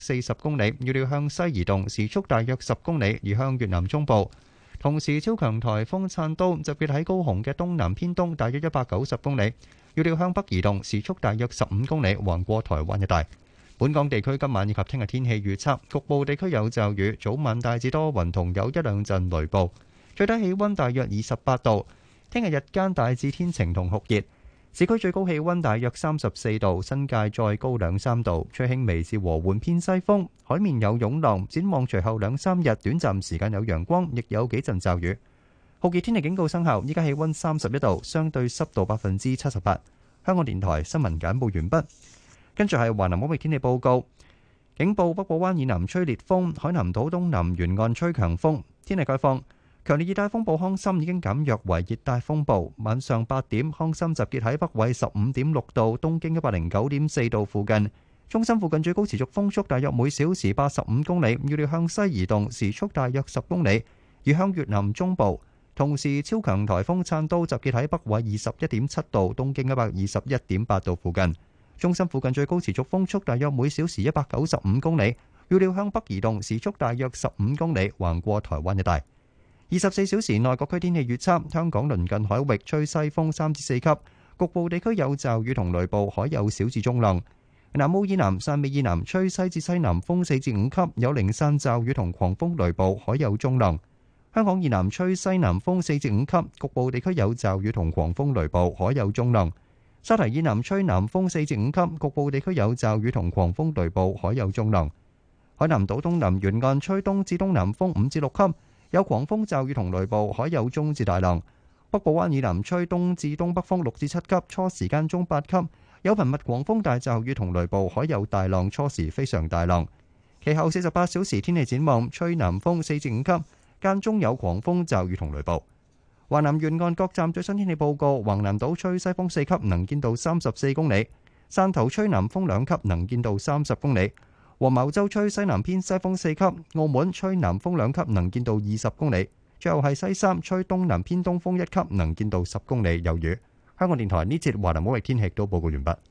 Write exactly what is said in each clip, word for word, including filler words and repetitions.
四十公里，預料向西移動，時速大約十公里，移向越南中部。同時，超強颱風燦都集結喺高雄嘅東南偏東，大約一百九十公里，預料向北移動，時速大約十五公里，橫過台灣一帶。本港地區今晚以及聽日天氣預測，局部地區有驟雨，早晚大致多雲同有一兩陣雷暴，最低氣溫大約二十八度。聽日日間大致天晴同酷熱，市區最高氣溫大約三十四度，新界再高兩三度，吹輕微至和緩偏西風，海面有湧浪。展望隨後兩三日，短暫時間有陽光，亦有幾陣驟雨。酷熱天氣警告生效，依家氣溫三十一度，相對濕度百分之七十八。香港電台新聞簡報完畢。跟住係華南海域天氣報告，警報北部灣以南吹烈風，海南島東南沿岸吹強風。天氣概況，強烈熱帶風暴康森已經減弱為熱帶風暴。晚上八點，康森集結喺北緯十五點六度、東經一百零九點四度附近。中心附近最高持續風速大約每小時八十五公里，預料向西移動，時速大約十公里，移向越南中部。同時，超強颱風燦都集結喺北緯二十一點七度、東經一百二十一點八度附近。中心附近最高持續風速大約每小時一百九十五公里，預料向北移動，時速大約十五公里，橫過台灣一帶。二十四小時內各區天氣預測：香港鄰近海域吹西風三至四級，局部地區有驟雨同雷暴，海有小至中浪。南澳以南、汕尾以南吹西至西南風四至五級，有零散驟雨同狂風雷暴，海有中浪。香港以南吹西南風四至五級，局部地區有驟雨同狂風雷暴，海有中浪。沙堤以南吹南風四至五級，局部地區有驟雨同狂風雷暴，海有中浪。海南島東南沿岸吹東至東南風五至六級，有狂風驟雨同雷暴，海有中至大浪。北部灣以南吹東至東北風六至七級，初時間中八級，有頻密狂風大驟雨同雷暴，海有大浪，初時非常大浪。其後四十八小時天氣展望，吹南風四至五級，間中有狂風驟雨同雷暴。華南沿岸各站最新天氣報告：橫瀾島吹西風四級，能見度三十四公里；汕頭吹南風兩級，能見度三十公里；黃茅洲吹西南偏西風四級；澳門吹南風兩級，能見度二十公里；最後係西三吹東南偏東風一級，能見度十公里，有雨。香港電台呢節華南海域天氣都報告完畢。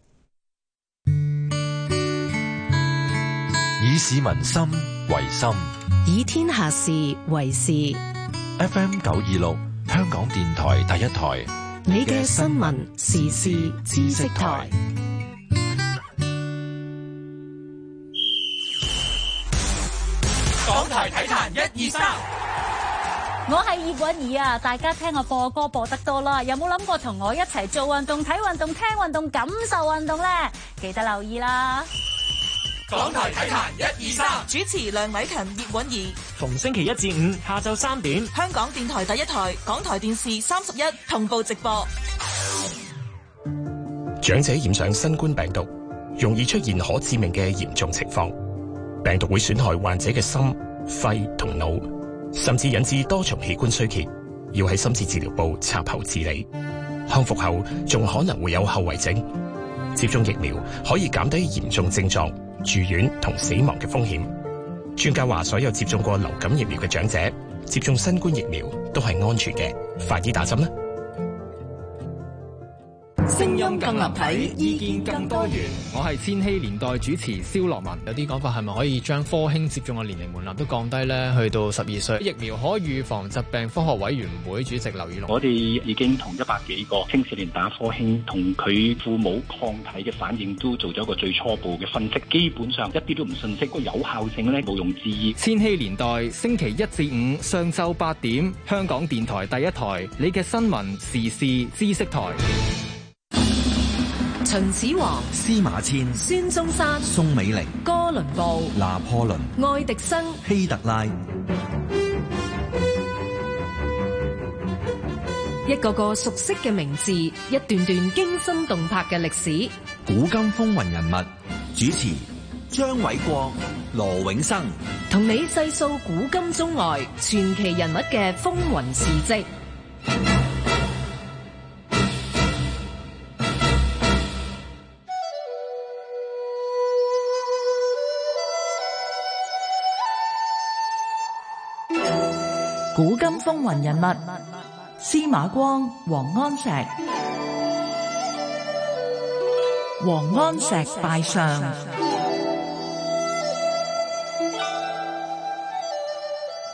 以市民心為心， 以天下事為事。 F M 九二六。香港電台第一台， 你嘅新聞時事知識台。 港台體壇一二三， 我係葉韻儀啊！大家聽我播歌播得多啦，有冇諗過同我一齊做運動、睇運動、聽運動、感受運動呢？記得留意啦！ 港台體壇一二三， 主持梁偉勤、葉韻儀， 逢星期一至五下晝三點， 香港電台第一台、港台電視三十一同步直播。 長者染上新冠病毒，容易出現可致命嘅嚴重情況，病毒會損害患者嘅心、肺同腦，甚至引致多重器官衰竭，要喺深切治療部插喉治理。康復後仲可能會有後遺症。接種疫苗可以減低嚴重症狀、住院同死亡嘅風險。專家話，所有接種過流感疫苗嘅長者接種新冠疫苗都係安全嘅，快啲打針啦！ 聲音更立體，意見更多元。 我係千禧年代主持蕭樂文。有啲講法係咪可以將科興接種嘅年齡門檻都降低呢？去到十二歲。疫苗可預防疾病科學委員會主席劉宇龍， 我哋已經同一百幾個青少年打科興，同佢父母抗體嘅反應都做咗一個最初步嘅分析，基本上一啲都唔遜色，個有效性咧毋庸置疑。 千禧年代星期一至五上晝八點，香港電台第一台，你嘅新聞時事知識台。 秦始皇、 司馬遷、 孫中山、 宋美齡、 哥倫布、 拿破崙、 愛迪生、 希特拉， 一個個熟悉嘅名字，一段段驚心動魄嘅歷史。 古今風雲人物，主持張偉國、羅永生， 同你細數古今中外傳奇人物嘅風雲事跡。古今風雲人物，司馬光、王安石。王安石拜相。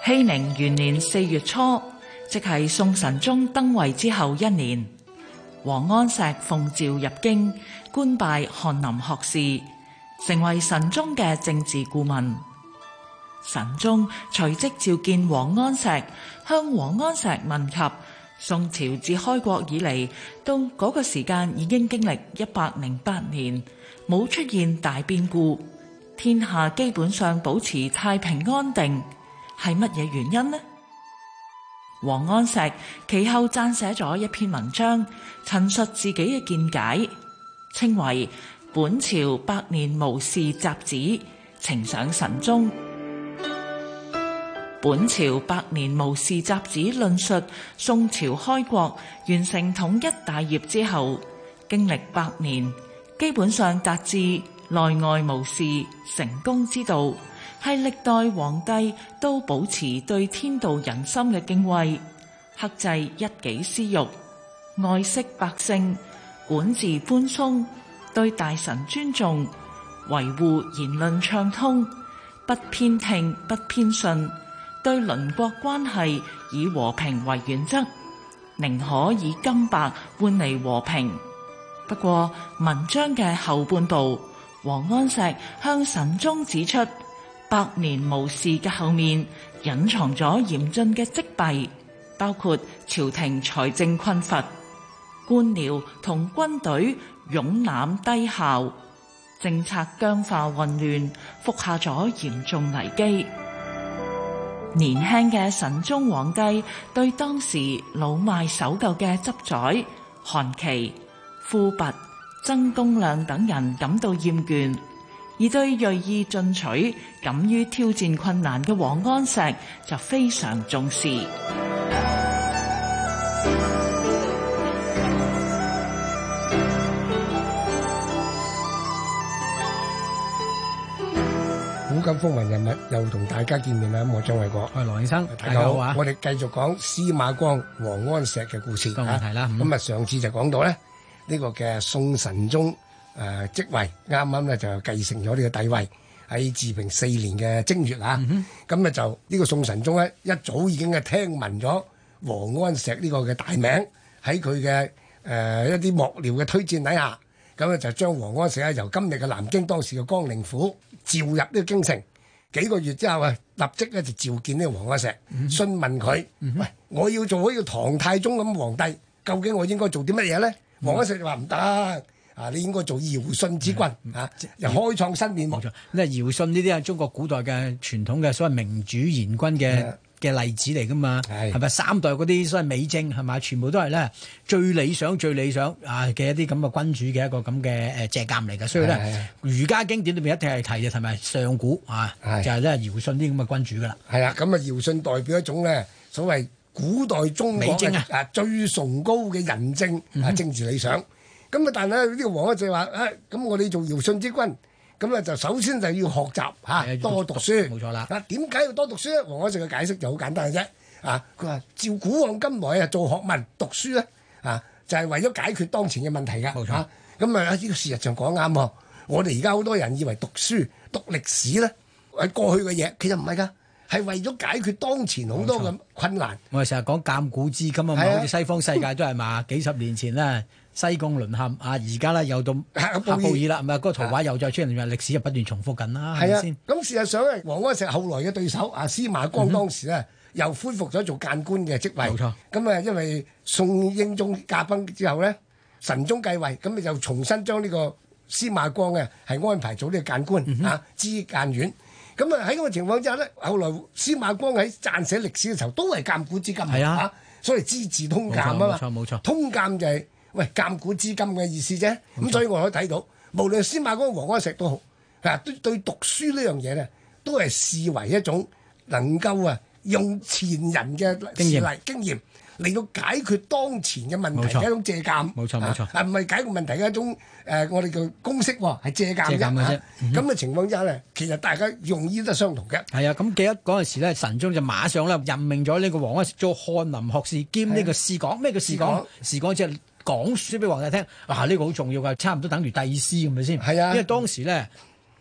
熙寧元年四月初，即係宋神宗登位之後一年，王安石奉詔入京，官拜翰林學士，成為神宗嘅政治顧問。神宗隨即召見王安石，向王安石問及宋朝自開國以嚟到嗰個時間已經經歷一百零八年，冇出現大變故，天下基本上保持太平安定，係乜嘢原因呢？王安石其後撰寫咗一篇文章，陳述自己嘅見解，稱為《本朝百年無事集子》，呈上神宗。本朝百年無事集子論述宋朝開國完成統一大業之後，經歷百年，基本上達至內外無事成功之道，係歷代皇帝都保持對天道人心嘅敬畏，克制一己私欲，愛惜百姓，管治寬鬆，對大臣尊重，維護言論暢通，不偏聽不偏信，對鄰國關係以和平為原則，寧可以金白換嚟和平。不過文章嘅後半部，王安石向神宗指出，百年無事嘅後面隱藏咗嚴峻嘅積弊，包括朝廷財政困乏、官僚同軍隊擁攬低效、政策僵化混亂，服下咗嚴重危機。年輕嘅神宗皇帝對當時老邁守舊嘅執宰、韓琦、富弼、曾公亮等人感到厭倦，而對銳意進取、敢於挑戰困難嘅王安石就非常重視。 古今風雲人物又同大家見面啦！咁我張偉國， 係羅醫生， 大家好啊！我哋繼續講司馬光、王安石嘅故事。 個問題啦， 咁啊，上次就講到咧呢個嘅宋神宗誒即位，啱啱咧就繼承咗呢個帝位，喺治平四年嘅正月啊。咁咧就呢個宋神宗咧一早已經係聽聞咗王安石呢個嘅大名，喺佢嘅誒一啲幕僚嘅推薦底下，咁咧就將王安石咧由今日嘅南京當時嘅江寧府召入呢個京城。幾個月之後啊，立即咧就召見呢個王安石，嗯、詢問佢：嗯、喂，我要做呢個唐太宗咁皇帝，究竟我應該做啲乜嘢咧？嗯、王安石就話唔得，啊，你應該做堯舜之君、嗯、啊，又開創新面目。冇錯， 因為堯舜呢啲係中國古代嘅傳統嘅所謂明主賢君嘅嘅例子嚟噶嘛，係咪三代嗰啲所謂美政係咪？全部都係咧最理想、最理想啊嘅一啲咁嘅君主嘅一個咁嘅誒借鑑嚟嘅，所以咧儒家經典裏邊一定係提嘅，係咪上古啊？就係咧堯舜啲咁嘅君主噶啦。係啊，咁啊堯舜代表一種咧所謂古代中國嘅啊最崇高嘅仁政啊政治理想。咁啊，但係呢個王安石話啊，咁我哋做堯舜之君。咁咧就首先就要學習嚇，多讀書。冇錯啦。嗱，點解要多讀書咧？王安石嘅解釋就好簡單嘅啫。啊，佢話照古往今來啊，做學問讀書咧，啊就係、是、為咗解決當前嘅問題㗎。冇錯。咁啊，呢個事實上講啱喎。我哋而家好多人以為讀書讀歷史咧係過去嘅嘢，其實唔係㗎，係為咗解決當前好多嘅困難。我哋成日講鑑古知今啊嘛，好似西方世界都係嘛，幾十年前咧。西貢淪陷啊！而家咧又到喀布爾啦，咪嗰個圖畫又再出現，歷史就不斷重複緊啦，係咪先？咁事實上咧，王安石後來嘅對手啊，司馬光當時咧又恢復咗做諫官嘅職位。冇錯。咁啊，因為宋英宗駕崩之後咧，神宗繼位，咁咪就重新將呢個司馬光嘅係安排做呢個諫官啊，知諫院。咁啊喺咁嘅情況之下咧，後來司馬光喺撰寫歷史嘅時候都係鑑古知今。係啊，所以資治通鑑啊嘛。冇錯冇錯。通鑑就係。喂，鑑古知今嘅意思啫，咁所以我可以睇到，無論司馬光、王安石都好，啊，對對讀書呢樣嘢咧，都係視為一種能夠啊用前人嘅經驗經驗嚟到解決當前嘅問題嘅一種借鑑。冇錯冇錯，啊唔係解決問題嘅一種誒、呃，我哋叫公式喎，係借鑑啫。咁嘅情況之下咧，其實大家用意都係相同嘅。係啊，咁記得嗰陣時咧，神宗就馬上咧任命咗呢個王安石做翰林學士兼呢個侍講。咩叫侍講？侍講即係講書俾皇帝聽，啊呢、呢個好重要㗎，差唔多等於帝師，係咪先？係啊，因為當時咧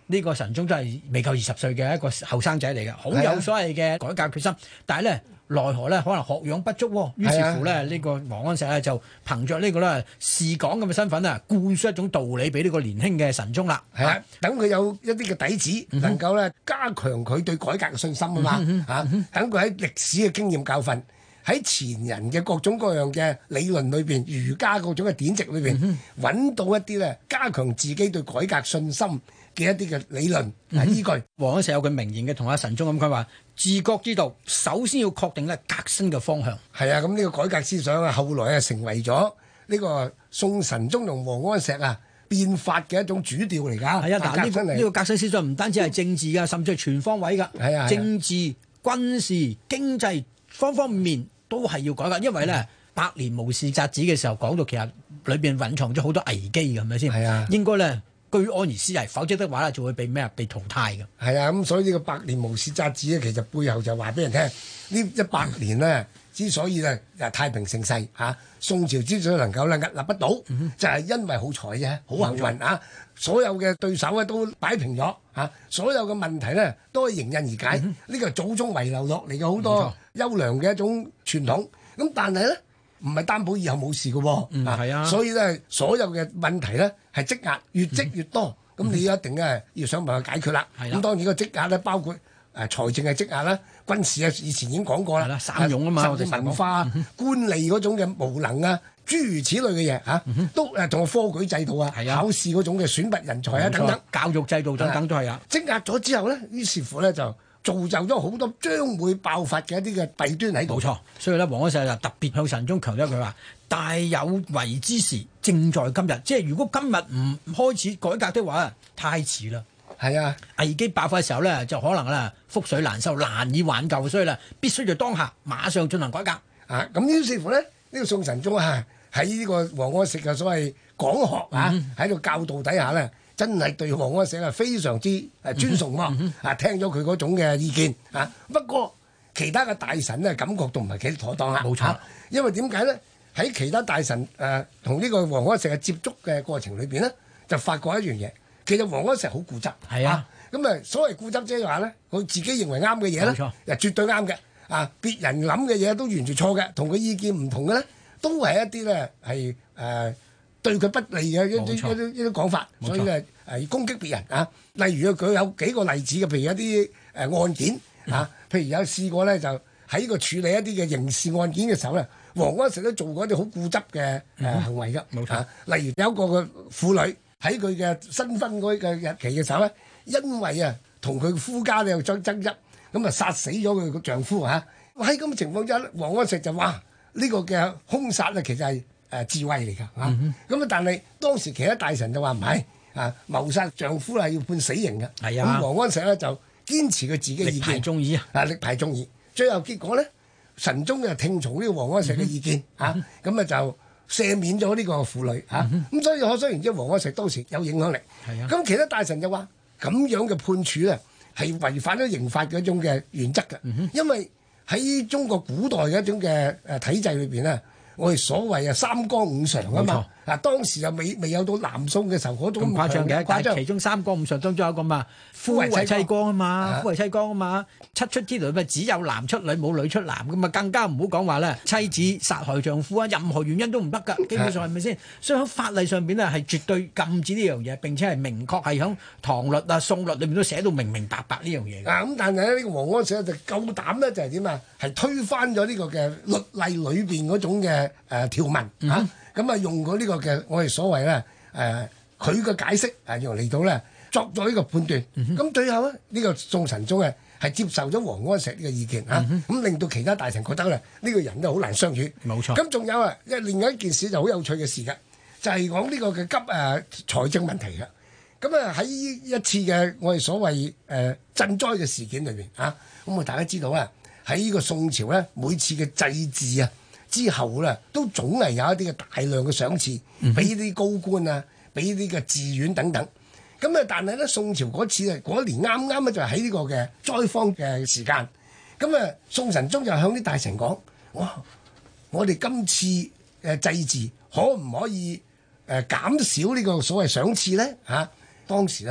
呢個神宗都係未夠二十歲嘅一個後生仔嚟嘅，好有所謂嘅改革決心，但係咧。奈何咧，可能學養不足喎，於是乎咧，呢、啊、個王安石咧就憑着呢個咧士港咁嘅身份啊，灌輸一種道理俾呢個年輕嘅神宗啦。 係啊，等佢有一啲嘅底子，嗯、能夠咧加強佢對改革嘅信心啊嘛。嚇、嗯，等佢喺歷史嘅經驗教訓，喺前人嘅各種各樣嘅理論裏邊，儒家各種嘅典籍裏邊，揾、嗯、到一啲咧加強自己對改革信心嘅一啲嘅理論係依據。 王安石有句名言嘅，同阿神宗咁，佢話：治國之道，首先要確定咧革新嘅方向。係啊，咁呢個改革思想啊，後來啊成為咗呢個宋神宗同王安石啊變法嘅一種主調嚟㗎。 係啊，但係呢個呢個革新思想唔單止係政治㗎，甚至係全方位㗎。係啊，政治、軍事、經濟方方面面都係要改革，因為咧。嗯百年無事摘子嘅時候講到，其實裏邊隱藏咗好多危機嘅，係咪先？係啊，應該咧居安而思危，否則的話咧就會被咩啊？被淘汰嘅。係啊，咁所以呢個百年無事摘子咧，其實背後就話俾人聽，呢一百年咧之所以咧太平盛世嚇、啊，宋朝之所以能夠咧屹立不倒，嗯、就係因為好彩啫，好幸運啊！所有嘅對手咧都擺平咗嚇、啊，所有嘅問題咧都係迎刃而解。呢、嗯、個祖宗遺留落嚟嘅好多優良嘅一種傳統。咁但係咧。唔係擔保以後冇事嘅喎、嗯，啊，啊，所以咧所有嘅問題咧係積壓，越積越多，咁、嗯、你一定咧要想辦法解決啦。咁、嗯、當然個積壓咧包括誒、呃、財政係積壓啦，軍事啊以前已經講過啦，三勇啊嘛，甚至文化、嗯、官吏嗰種嘅無能啊，諸如此類嘅嘢嚇，都誒同個科舉制度啊，啊考試嗰種嘅選拔人才啊等等，教育制度等等都係啊。積壓咗之後咧，於是乎咧就。造就咗好多將會爆發嘅一啲嘅弊端喺度。冇錯，所以咧，王安石就特別向神宗強調佢話：大有為之時，正在今日。即係如果今日唔開始改革的話，太遲啦。係啊，危機爆發嘅時候咧，就可能咧覆水難收，難以挽救。所以咧，必須在當下馬上進行改革。啊，咁於是乎咧，呢、呢個宋神宗啊，喺呢個王安石嘅所謂講學啊，喺、嗯、度教導底下咧。真係對王安石係非常之誒尊崇喎，啊聽咗佢嗰種嘅意見啊。不過其他嘅大臣咧感覺到唔係幾妥當啦。冇錯，因為點解咧？喺其他大臣誒同呢個王安石嘅接觸嘅過程裏邊咧，就發覺一樣嘢，其實王安石好固執。係啊，咁啊所謂固執即係話咧，佢自己認為啱嘅嘢咧，又絕對啱嘅。啊，別人諗嘅嘢都完全錯嘅，同佢意見唔同嘅咧，都係一啲咧係誒。對佢不利嘅一啲一啲一啲講法，所以咧誒攻擊別人啊。例如佢有幾個例子嘅，譬如一啲誒案件啊，譬如有試過咧就喺個處理一啲嘅刑事案件嘅時候咧，王安石都做過一啲好固執嘅誒行為㗎。冇錯，例如有一個嘅婦女喺佢嘅新婚嗰個日期嘅時候咧，因為啊同佢夫家咧有爭爭執，咁啊殺死咗佢個丈夫嚇。喺咁嘅情況之下，王安石就話呢個嘅兇殺咧其實係。誒智慧嚟㗎嚇，咁啊、嗯！但係當時其他大臣就話唔係啊，謀殺丈夫係要判死刑嘅。係啊，咁王安石咧就堅持佢自己嘅意見，力排眾議啊！啊，力排眾議，最後結果咧，神宗就聽從呢個王安石嘅意見嚇，咁、嗯、啊、嗯、就赦免咗呢個婦女嚇。咁、嗯嗯、所以可想而知，王安石當時有影響力。係啊，咁其他大臣就話咁樣嘅判處咧係違反咗刑法嘅一種嘅原則嘅、嗯，因為喺中國古代嘅一種嘅誒體制裏邊咧。我哋所謂啊三綱五常啊嘛，嗱當時又未未有到南宋嘅時候嗰種咁誇張嘅，但係其中三綱五常當中有一個嘛，夫為妻綱啊嘛，夫為妻綱啊嘛，七出之類咪只有男出女冇女出男咁啊，更加唔好講話咧妻子殺害丈夫啊，任何原因都唔得㗎，基本上係咪先？所以喺法例上邊咧係絕對禁止呢樣嘢，並且係明確係喺唐律啊、宋律裏面都寫到明明白白呢樣嘢。啊咁，但係咧呢個王安石就夠膽咧就係點啊？係推翻咗呢個嘅律例裏邊嗰種嘅。誒、呃、條文嚇，咁、嗯、啊用過呢個嘅我哋所謂咧誒佢嘅解釋啊，用嚟到咧作咗呢個判斷。咁、嗯、最後咧呢、呢個宋神宗咧係接受咗王安石呢個意見嚇，咁、嗯啊、令到其他大臣覺得咧呢、呢個人都好難相處。冇錯。咁仲有啊，一另外一件事就好有趣嘅事嘅，就係、是、講呢個嘅急誒、呃、財政問題嘅。咁啊喺一次嘅我哋所謂誒、呃、賑災嘅事件裏邊嚇，咁啊大家知道啊喺呢個宋朝咧每次嘅祭祀啊。之後咧，都總係有一啲嘅大量嘅賞賜，俾啲高官啊，俾啲嘅寺院等等。咁啊，但係咧，宋朝嗰次啊，嗰一年啱啱咧就喺呢個嘅災荒嘅時間。咁啊，宋神宗就向啲大臣講：哇，我哋今次誒祭祀可唔可以誒減少呢個所謂賞賜咧？嚇、啊，當時咧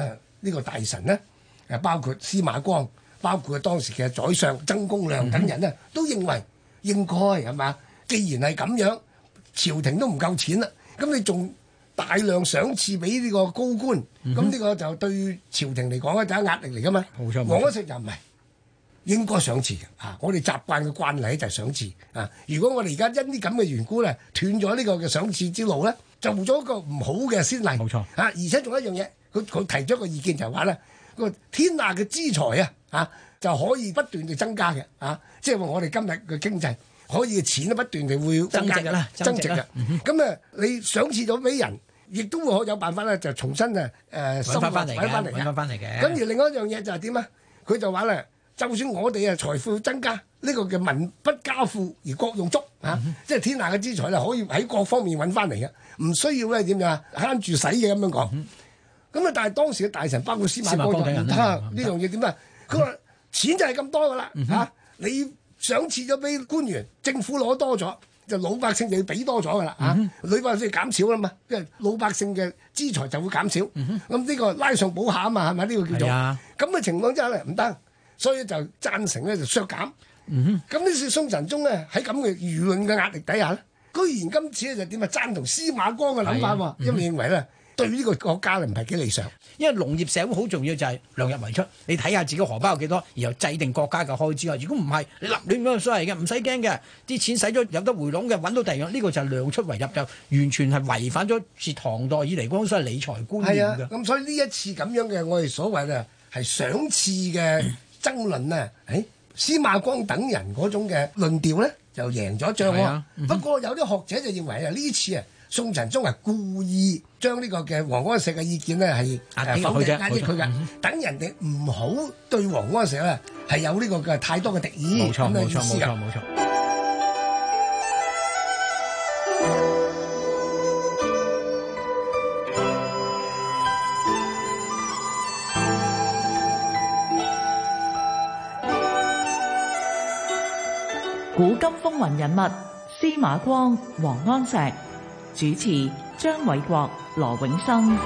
呢個大臣呢，誒包括司馬光，包括當時嘅宰相曾公亮等人呢，嗯、都認為應該係嘛？既然係咁樣，朝廷都唔夠錢啦，咁你仲大量賞賜俾呢個高官，咁呢、嗯、個就對朝廷嚟講咧就係壓力嚟噶嘛。冇錯，王安石就唔係應該賞賜嘅啊！我哋習慣嘅慣例就係賞賜啊！如果我哋而家因啲咁嘅緣故咧，斷咗呢個嘅賞賜之路咧，就做咗一個唔好嘅先例。冇錯啊！而且仲有一樣嘢，佢佢提咗一個意見就係話咧，個天下嘅資財啊啊就可以不斷地增加嘅啊！即係話我哋今日嘅經濟可以錢都不斷地會增加嘅，增值嘅。咁啊，你賞賜咗俾人，亦都會有辦法咧，就重新啊誒收翻翻嚟嘅，揾翻翻嚟嘅。咁而另外一樣嘢就係點啊？佢就話咧。就算我哋啊財富增加，呢、這個嘅民不加富而國用足啊，嗯、即係天下嘅資財咧可以喺各方面揾翻嚟嘅，唔需要咧點樣啊慳住使嘅咁樣講。咁啊、嗯，但係當時嘅大臣包括司馬光就唔得呢樣嘢點啊？佢話、嗯、錢就係咁多噶啦嚇，你賞賜咗俾官員，政府攞多咗，就老百姓就要俾多咗噶啦嚇，老百姓減少啦嘛，因為老百姓嘅資財就會減少。咁呢、嗯、哼個拉上補下啊嘛，係咪呢個叫做？咁嘅、啊、情況之下咧唔得。所以就贊成咧就削減，咁呢次宋神宗咧喺咁嘅輿論嘅壓力底下咧，居然今次咧就點啊贊同司馬光嘅諗法喎，因為認為咧對呢個國家咧唔係幾理想，因為農業社會好重要就係量入為出，你睇下自己荷包有幾多，然後制定國家嘅開支啊。如果唔係你立亂咁所謂嘅，唔使驚嘅，啲錢使咗有得回籠嘅，揾到第二樣，呢、這個就係量出為入，就完全係違反咗自唐代以嚟嗰種所謂理財觀念嘅。咁、啊、所以呢一次咁樣嘅我哋所謂嘅係賞賜嘅。嗯爭論呢，誒司馬光等人嗰種嘅論調咧，就贏咗仗喎。啊嗯、不過有啲學者就認為啊，呢次啊，宋神宗係故意將呢個嘅王安石嘅意見咧係否定壓抑佢嘅，等人哋唔好對王安石咧係有呢個嘅太多嘅敵意。冇錯，冇錯，冇錯，冇錯。 古今風雲人物司馬光、王安石，主持張偉國、羅永生。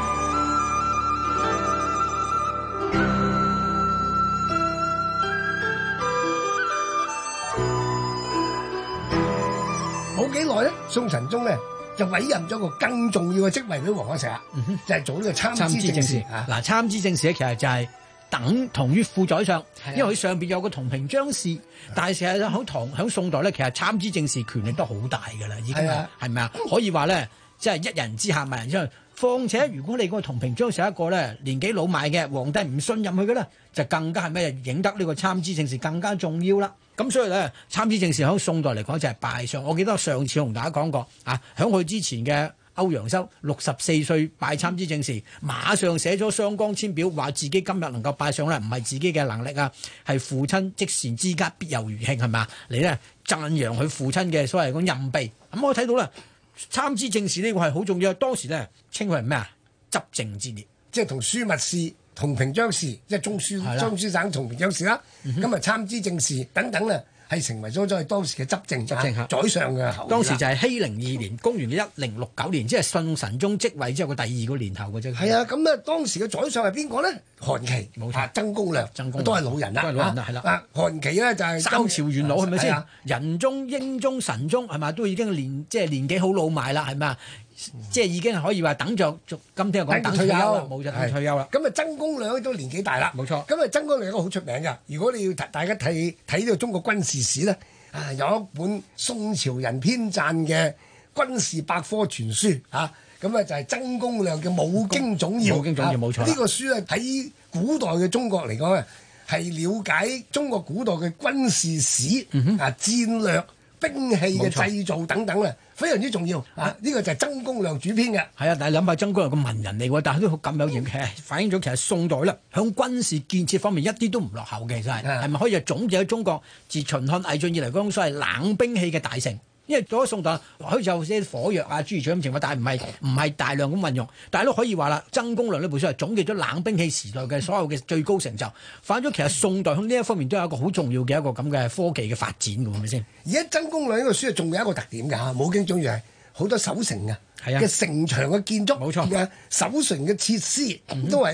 冇幾耐咧，宋神宗咧就委任咗個更重要嘅職位俾王安石啦，嗯、哼就係做呢個參知政事。 嗱，參知政事咧，其實就係、是。等同於副宰相，因為佢上邊有個同平章事，但係成日喺唐喺宋代咧，其實參知政事權力都好大㗎啦，已經係係咪啊？可以話咧，即係一人之下萬人之上。況且如果你嗰個同平章事一個咧年紀老邁嘅皇帝唔信任佢嘅咧，就更加係咩？影得呢個參知政事更加重要啦。咁所以咧，參知政事喺宋代嚟講就係拜相。我記得上次同大家講過啊，喺佢之前嘅。歐陽修六十四歲拜參知政事，馬上寫咗雙光簽表，話自己今日能夠拜上咧，唔係自己嘅能力啊，係父親積善之家必有餘慶，係咪？你咧讚揚佢父親嘅所謂講任備。咁我睇到咧，參知政事呢個係好重要。當時咧稱佢係咩啊？執政之列，即係同樞密事、同平章事，即係中書、中書省同平章事啦。咁啊、嗯哼，參知政事等等咧。係成為咗咗當時嘅執政執政宰相嘅。當時就係熙寧二年，公元嘅一零六九年，即係宋神宗即位之後嘅第二個年頭嘅啫。係啊，咁啊當時嘅宰相係邊個咧？韓琦，冇錯，曾公亮，曾公亮都係老人啦，都係老人啦，係啦。啊，韓琦咧就係三朝元老，係咪先？仁宗、英宗、神宗係咪都已經年即係年紀好老邁啦，係咪啊？即係已經可以話等着，今天講等退休啦，冇就等退休啦。咁啊，曾公亮都年紀大啦，冇錯。咁啊，曾公亮都好出名㗎。如果你要大家睇睇呢個中國軍事史咧，啊有一本宋朝人編撰嘅軍事百科全書啊，咁啊就係曾公亮嘅《武經總要》。武經總要冇錯。呢個書咧喺古代嘅中國嚟講啊，係了解中國古代嘅軍事史啊、戰略、兵器嘅製造等等咧。非常之重要啊！呢、這個就係曾公亮主編嘅。係啊，但係諗下曾公亮個文人嚟喎，但係都咁有型，反映咗其實宋代咧響軍事建設方面一啲都唔落後嘅，其實係係咪可以係總結喺中國自秦漢魏晉以嚟嗰種所謂冷兵器嘅大成？因為到咗宋代，可以有啲火藥啊、諸如此類咁情況，但係唔係唔係大量咁運用。但係都可以話啦，曾公亮呢本書係總結咗冷兵器時代嘅所有嘅最高成就，反映咗其實宋代喺呢一方面都有一個好重要嘅一個咁嘅科技嘅發展㗎，係咪先？而家曾公亮呢個書仲有一個特點㗎，武經總要係好多守城啊嘅城牆嘅建築，冇錯嘅守城嘅設施、嗯、都係啊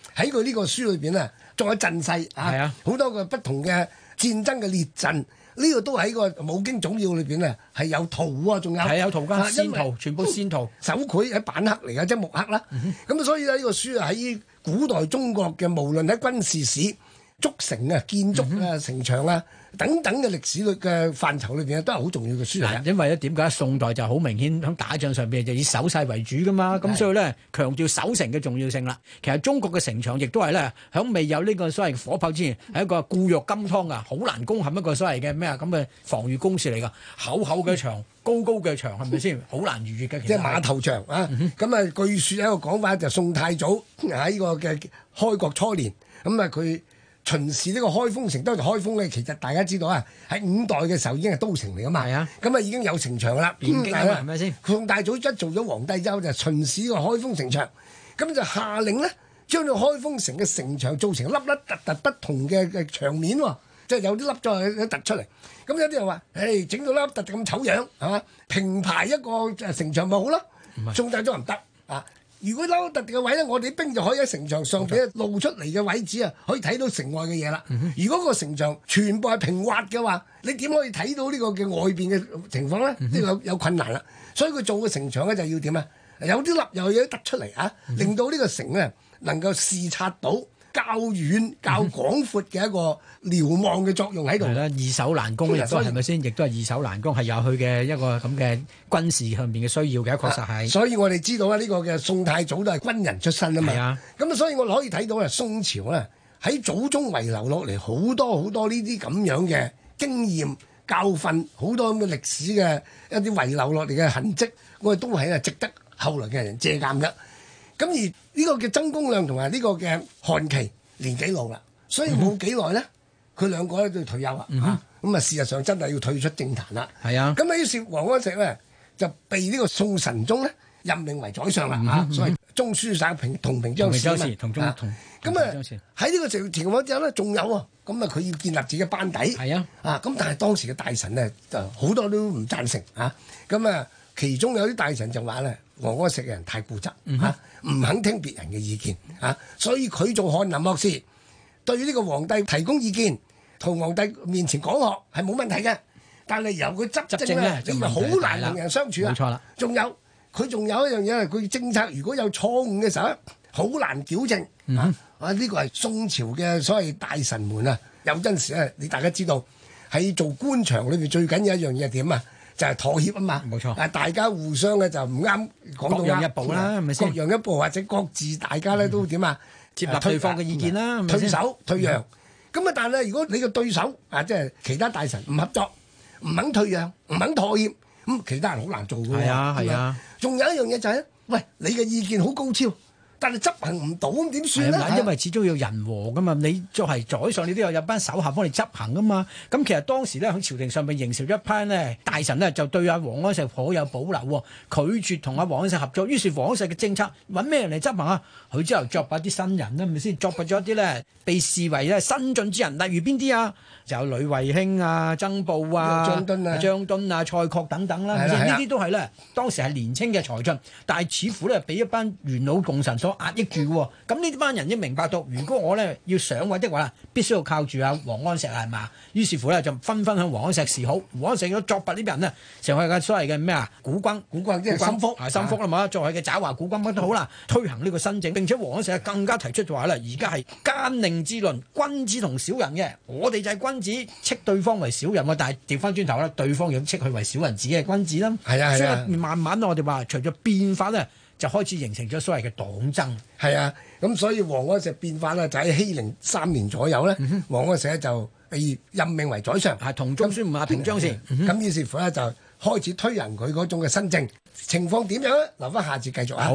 喺佢呢個書裏邊啊，仲有陣勢啊，好多個不同嘅戰爭嘅列陣，呢、這個都喺個《武經總要》裏邊啊，係有圖啊，仲有係有圖㗎， 啊、 線圖全部線圖， 手繪喺板刻嚟嘅，即係木刻啦。咁、嗯、所以咧，呢個書啊喺古代中國嘅，無論喺軍事史、築城啊、建築啊、嗯、城牆啊等等嘅歷史嘅範疇裏邊都係好重要嘅書嚟。 因為咧點解宋代就好明顯喺打仗上邊就以守勢為主噶嘛，咁所以咧強調守城嘅重要性啦。其實中國嘅城牆亦都係咧喺未有呢個所謂火炮之前，係一個固若金湯啊，好難攻陷一個所謂嘅咩啊咁嘅防禦工事嚟噶，厚厚嘅牆。高高嘅牆係咪先？好難逾越嘅， 即係馬頭牆啊！咁啊、嗯，據說有一個講法就宋太祖喺個嘅開國初年，咁啊佢巡視呢個開封城，當時開封咧，其實大家知道啊，喺五代嘅時候已經係都城嚟噶嘛。係啊，咁啊已經有城牆啦，邊境係咪先？宋太祖一做咗皇帝之後，就巡視呢個開封城牆，咁就下令咧，將呢個開封城嘅城牆做成粒粒突突不同嘅嘅牆面喎。即係有啲粒再突出嚟，咁有啲人話，誒整到粒突咁醜樣，係嘛？平排一個城牆咪好咯？宋太祖唔得啊！如果凹凸嘅位咧，我哋啲兵就可以喺城牆上邊露出嚟嘅位置啊，可以睇到城外嘅嘢啦。嗯、如果個城牆全部係平滑嘅話，你點可以睇到呢個嘅外邊嘅情況咧？呢、嗯、個有有困難啦。所以佢做嘅城牆咧就要點啊？有啲粒又有啲突出嚟啊，嗯、令到呢個城咧能夠視察到較遠、較廣闊嘅一個瞭望嘅作用喺度。係啦，易守難攻，亦都係咪先？亦都係易守難攻，係有佢嘅一個咁嘅軍事上面嘅需要嘅，確實係。所以我哋知道啊，呢個嘅宋太祖都係軍人出身啊嘛。係啊。咁所以我哋可以睇到啊，宋朝咧喺祖宗遺留落嚟好多好多呢啲咁樣嘅經驗教訓，好多咁嘅歷史嘅一啲遺留落嚟嘅痕跡，我哋都係啊值得後來嘅人借鑑嘅。咁而呢個嘅曾公亮同埋呢個嘅韓琦年紀老啦，所以冇幾耐咧，佢兩個咧都要退休啦。咁、嗯、啊，事實上真係要退出政壇啦。係啊。咁啊，於是王安石咧就被呢個宋神宗咧任命為宰相啦。嚇、嗯，所謂中書省平同平章事啊嘛。同中同。咁啊，喺呢個情情況之下咧，仲有啊，咁啊，佢要建立自己嘅班底。係啊。啊，咁但係當時嘅大臣咧就好多都唔贊成啊。咁啊，其中有啲大臣就話咧，王安石嘅人太固執嚇。嗯唔肯聽別人嘅意見啊，所以佢做翰林學士，對於呢個皇帝提供意見，同皇帝面前講學係冇問題嘅。但係由佢執政咧，你咪好難同人相處啊。冇錯啦。仲有佢仲有一樣嘢係佢政策如果有錯誤嘅時候，好難矯正、嗯、啊！啊，呢個係宋朝嘅所謂大臣們啊，有陣時咧，你大家知道喺做官場裏邊最緊要一樣嘢係點啊？就係妥協啊嘛，冇錯。啊，大家互相咧就唔啱，講到各讓一步啦，係咪先？各讓一步或者各自大家咧都點啊？接納對方嘅意見啦，退守退讓。咁啊，但係如果你嘅對手啊，即係其他大臣唔合作，唔肯退讓，唔肯妥協，咁其他人好難做㗎喎。係啊，係啊。仲有一樣嘢就係，喂，你嘅意見好高超，但係執行唔到咁點算咧？因為始終要人和噶嘛，你作係宰相，你都有有班手下幫你執行噶嘛。咁其實當時咧喺朝廷上面形成咗一班咧大臣咧，就對阿王安石頗有保留，拒絕同阿王安石合作。於是王安石嘅政策揾咩人嚟執行啊？佢之後作拔啲新人啦，係咪先？作拔咗一啲咧被視為咧新進之人，例如邊啲啊？就有呂慧卿啊、曾布啊、張敦啊、張敦啊、蔡確等等啦。呢啲都係咧當時係年青嘅才俊，但係似乎咧俾一班元老共臣所壓抑住喎。咁呢班人已經明白到，如果我咧要上位的話，必須要靠住阿王安石係嘛？於是乎咧就紛紛向王安石示好。王安石咗作拔呢啲人呢，成為嘅所謂嘅咩啊？古君，古君即係心腹，係心腹啦嘛。作為嘅爪華古君乜都好啦，推行呢個新政，並且王安石更加提出就話咧，而家係奸佞之論，君子同小人嘅，我哋就係君子，斥對方為小人喎。但係調翻轉頭咧，對方要斥佢為小人子嘅君子啦。係啊，係啊。所以慢慢我哋話，隨著變化咧，就開始形成咗所謂嘅黨爭。係啊，咁所以王安石變化咧，就喺熙寧三年左右咧，嗯、王安石就被任命為宰相，係同中書吳亞平章事。咁、嗯、於是乎咧，就開始推行佢嗰種嘅新政。情況點樣咧？留翻下次繼續啊！好。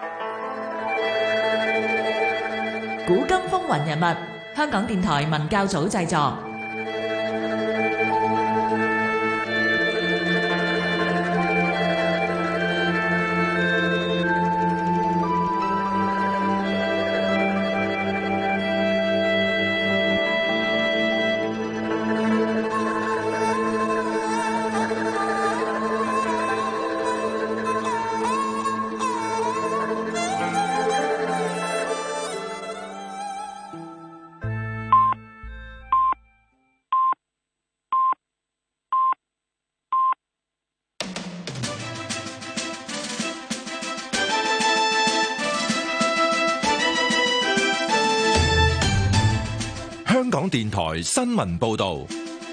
古今風雲人物，香港電台文教組製作。 電台新聞報道。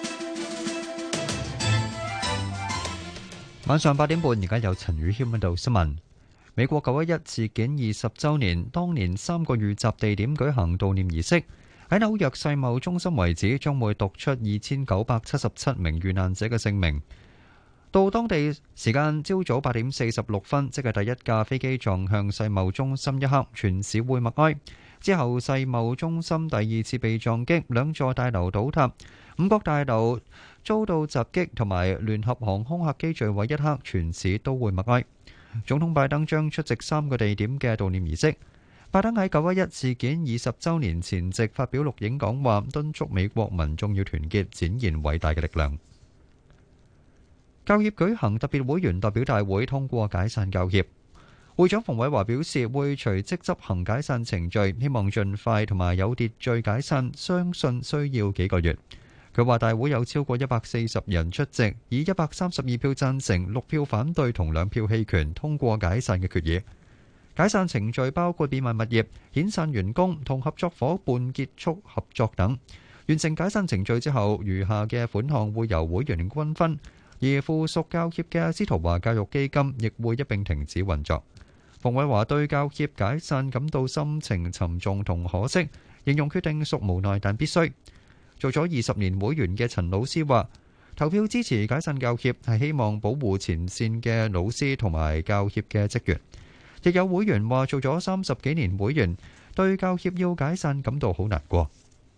晚上八點半，而家有陳宇謙喺度新聞。美國九一一事件二十週年，當年三個遇襲地點舉行悼念儀式。喺紐約世貿中心遺址將會讀出二千九百七十七名遇難者嘅姓名。到當地時間朝早八點四十六分，即係第一架飛機撞向世貿中心一刻，全市會默哀。之後，世貿中心第二次被撞擊，兩座大樓倒塌，五角大樓遭到襲擊，同埋聯合航空客機墜毀一刻，全市都會默哀。總統拜登將出席三個地點嘅悼念儀式。拜登喺九一一事件二十週年前夕發表錄影講話，敦促美國民眾要團結，展現偉大嘅力量。教協舉行特別會員代表大會，通過解散教協。會長馮偉華表示，會隨即執行解散程序，希望盡快同埋有秩序解散，相信需要幾個月。佢話大會有超過一百四十人出席，以一百三十二票贊成、六票反對同兩票棄權通過解散嘅決議。解散程序包括變賣物業、遣散員工同合作伙伴結束合作等。完成解散程序之後，餘下嘅款項會由會員均分，而附屬教協嘅司徒華教育基金亦會一並停止運作。馮偉華對教協解散感到心情沉重同可惜，形容決定屬無奈但必須。做咗二十年會員嘅陳老師話，投票支持解散教協係希望保護前線嘅老師同埋教協嘅職員。亦有會員話做咗三十幾年會員，對教協要解散感到好難過。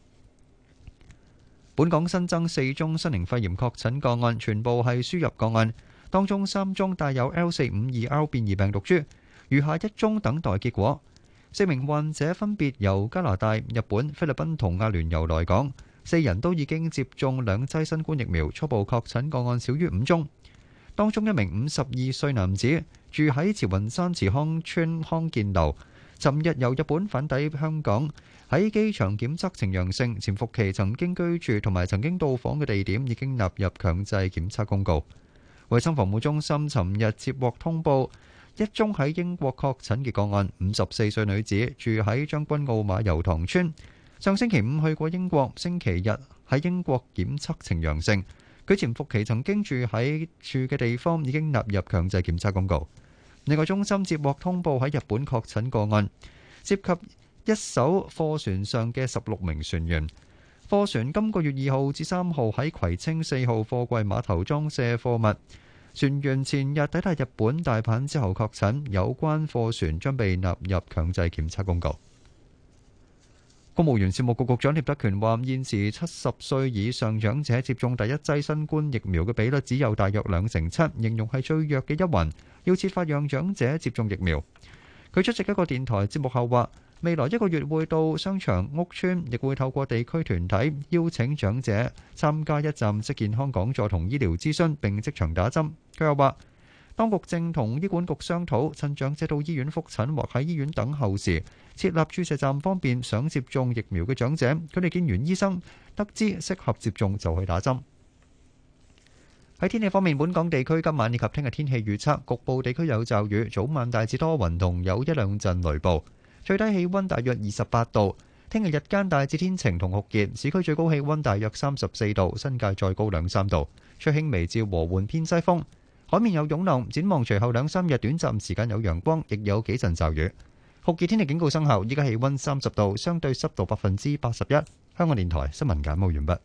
本港新增四宗新型肺炎確診個案，全部係輸入個案，當中三宗帶有 L 四五二 R 變異病毒株，餘下一宗等待結果。四名患者分別由加拿大、日本、菲律賓同阿聯酋來港，四人都已經接種兩劑新冠疫苗，初步確診個案少於五宗。當中一名五十二歲男子住喺慈雲山慈康邨康健樓，尋日由日本返抵香港，喺機場檢測呈陽性，潛伏期曾經居住同埋曾經到訪嘅地點已經納入強制檢測公告。衛生防護中心尋日接獲通報，一宗喺英國確診嘅個案，五十四歲女子住喺將軍澳馬油塘村，上星期五去過英國，星期日喺英國檢測呈陽性。佢潛伏期曾經住喺住嘅地方已經納入強制檢測公告。另外，中心接獲通報喺日本確診個案，涉及一艘貨船上嘅十六名船員。貨船今個月二號至三號喺葵青四號貨櫃碼頭裝卸貨物，船員前日抵達日本大阪之後確診，有關貨船將被納入強制檢測公告。公務員事務局局長聶德權話：現時七十歲以上長者接種第一劑新冠疫苗嘅比率只有大約兩成七，形容係最弱嘅一環，要設法讓長者接種疫苗。佢出席一個電台節目後話：未來一個月會到商場、屋邨，亦會透過地區團體邀請長者參加一站式健康講座同醫療諮詢，並即場打針。佢又話：當局正同醫管局商討，趁長者到醫院覆診或喺醫院等候時，設立注射站，方便想接種疫苗嘅長者。佢哋見完醫生，得知適合接種就去打針。喺天氣方面，本港地區今晚以及聽日天氣預測，局部地區有驟雨，早晚大致多雲同有一兩陣雷暴，最低氣溫大約二十八度。聽日日間大致天晴同酷熱，市區最高氣溫大約三十四度，新界再高兩三度，吹輕微至和緩偏西風。海面有湧浪，展望隨後兩三日短暫時間有陽光，亦有幾陣驟雨。酷熱天氣警告生效，依家氣溫三十度，相對濕度百分之八十一。香港電台新聞簡報完畢。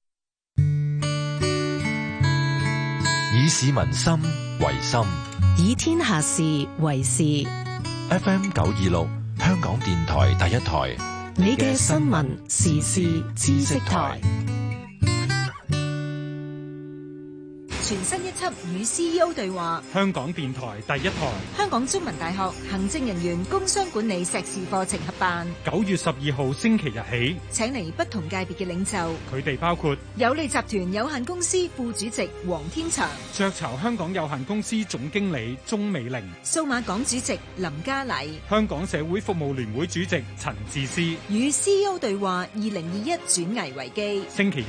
以市民心為心， 以天下事為事。 F M 九二六，香港電台第一台， 你嘅新聞時事知識台。全新一輯與 C E O 對話， 香港電台第一台， 香港中文大學行政人員工商管理碩士課程合辦。 九月十二號星期日起， 請嚟不同界別嘅領袖， 佢哋包括有利集團有限公司副主席黃天祥、 雀巢香港有限公司總經理鍾美玲、 數碼港主席林嘉麗、 香港社會服務聯會主席陳智思。 與 C E O 對話，二零二一轉危為機。 星期日